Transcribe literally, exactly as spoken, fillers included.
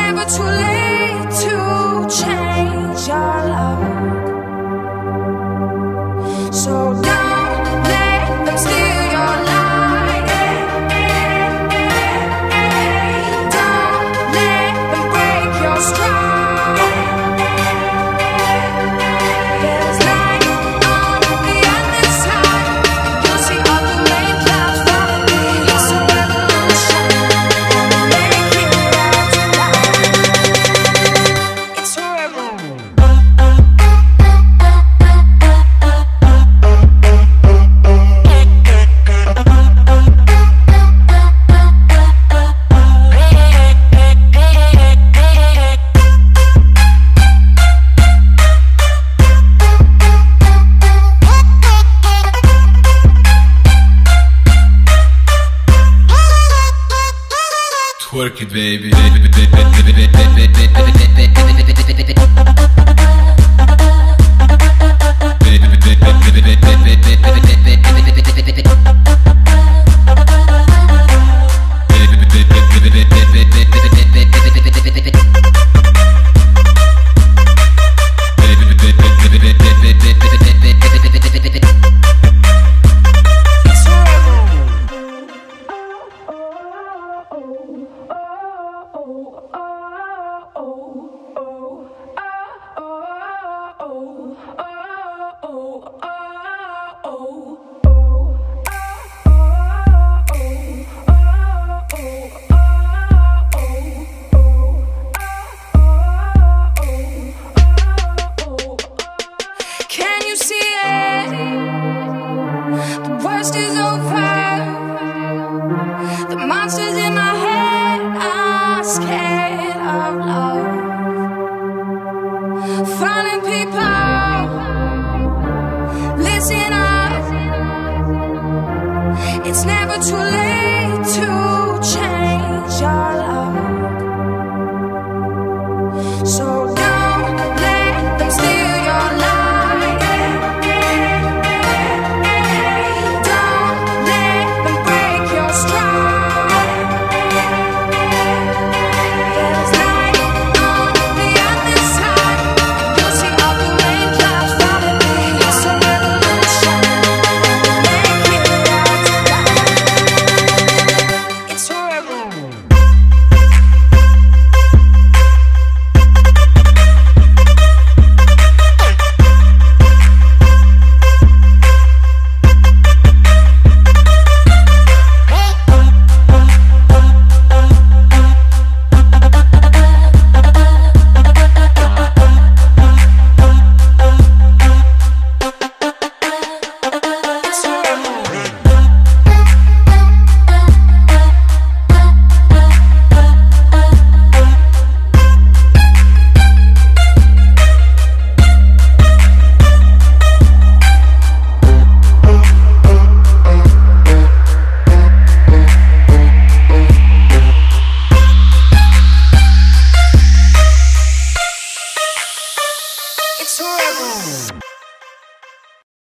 never too late to change your love. So don't let them steal your light. Don't let them break your stride. There's light on the other side. You'll see all the rain clouds follow me. It's a revolution. Make it right tonight. It's a revolution. Twerk it, baby. Can you see it? The worst is over. The monsters in my head are scared of love. Falling people, listen up. It's never too late to change your love. So don't let them steal your light. Don't let them break your stride. There's light on the other side. You'll see all the rain clouds follow me. It's a revolution. Make it right tonight. It's a revolution. It's a rebel.